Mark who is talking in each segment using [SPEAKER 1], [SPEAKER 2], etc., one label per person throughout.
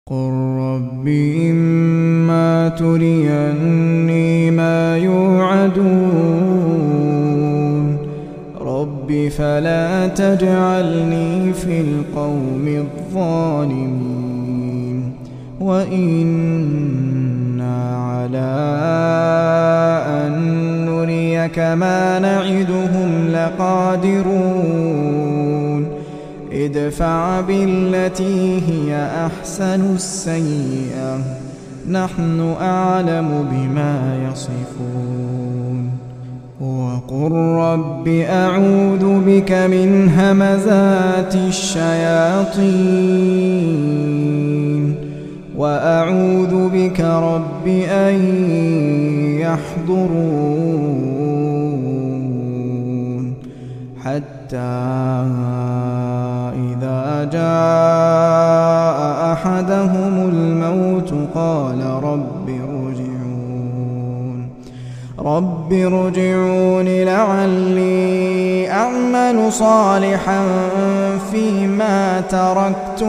[SPEAKER 1] قل رب إما تريني ما يوعدون رب فلا تجعلني في القوم الظالمين وإنا على أن نريك ما نعدهم لقادرون ادفع بالتي هي أحسن السيئة نحن أعلم بما يصفون وقل رب أعوذ بك من همزات الشياطين وأعوذ بك رب أن يحضرون حتى إذا جاء أحدهم الموت قال رب ارجعون لعلي أعمل صالحا فيما تركت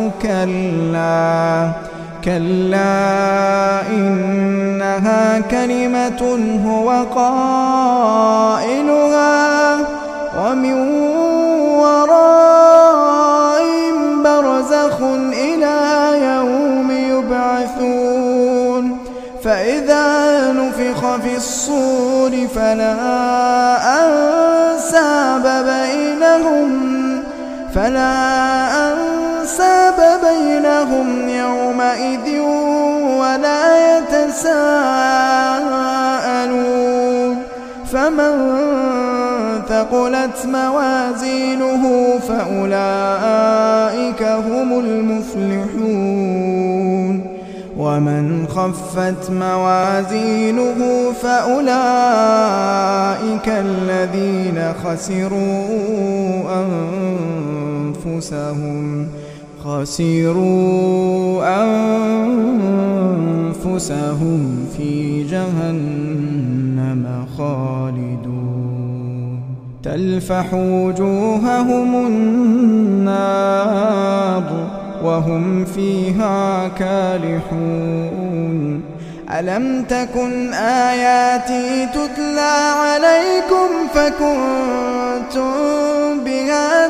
[SPEAKER 1] كلا إنها كلمة هو قائلها ومن ورائهم برزخ إلى يوم يبعثون فإذا نفخ في الصور فلا أنساب بينهم يومئذ ولا يتساءلون فمن ثقلت موازينه فأولئك هم المفلحون ومن خفت موازينه فأولئك الذين خسروا أنفسهم في جهنم خالدون تلفح وجوههم النار وهم فيها كالحون ألم تكن آياتي تتلى عليكم فكنتم بها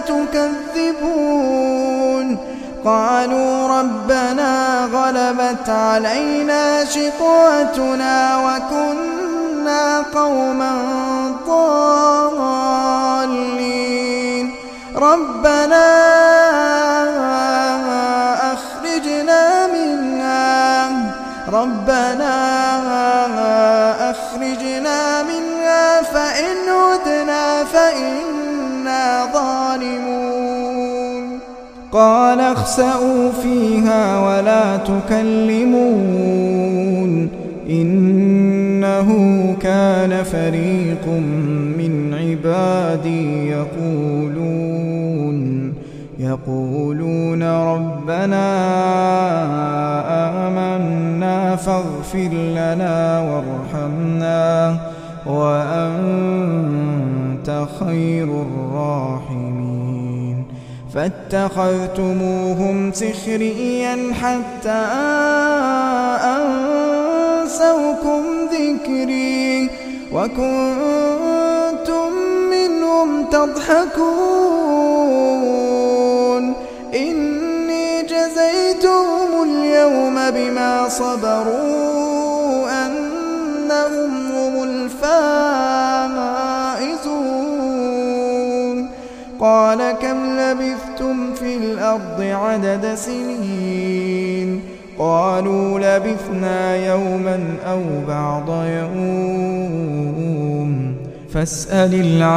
[SPEAKER 1] تكذبون قالوا ربنا غلبت علينا شقوتنا وكنا قوما ضالين ربنا أخرجنا منها فإن عدنا فإنا ظالمون قال اخسئوا فيها ولا تكلمون إنه كان فريق من عبادي يقولون ربنا آمنا فاغفر لنا وارحمنا وأنت خير الراحمين فاتخذتموهم سخريا حتى أنسوكم ذكري وكنتم منهم تضحكون إني جزيتهم اليوم بما صبروا أنهم هم الفائزون قال كم لبثتم في الأرض عدد سنين قالوا لبثنا يوما أو بعض يوم فاسأل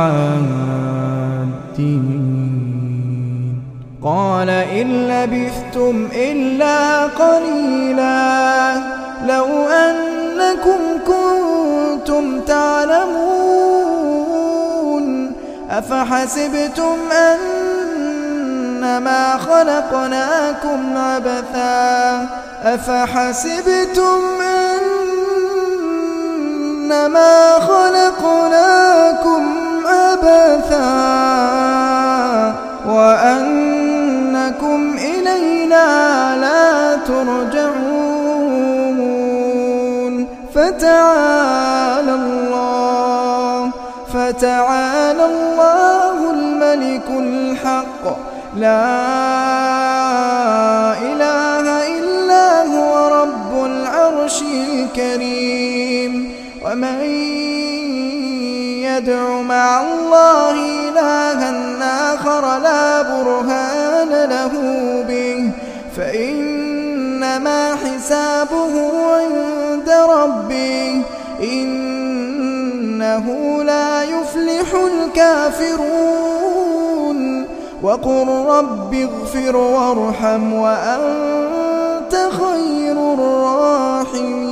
[SPEAKER 1] العادين قال إن لبثتم إلا قليلا لو أنكم كنتم تعلمون أفحسبتم أنما خلقناكم عبثا وأنكم إلينا لا ترجعون. فتعالى الله الملك الحق، لا إله إلا هو رب العرش الكريم. ومن يدع مع الله إلها آخر لا برهان له به فإنما حسابه عند ربه، إنه لا يفلح الكافرون. وقل رب اغفر وارحم وأنت خير الراحمين.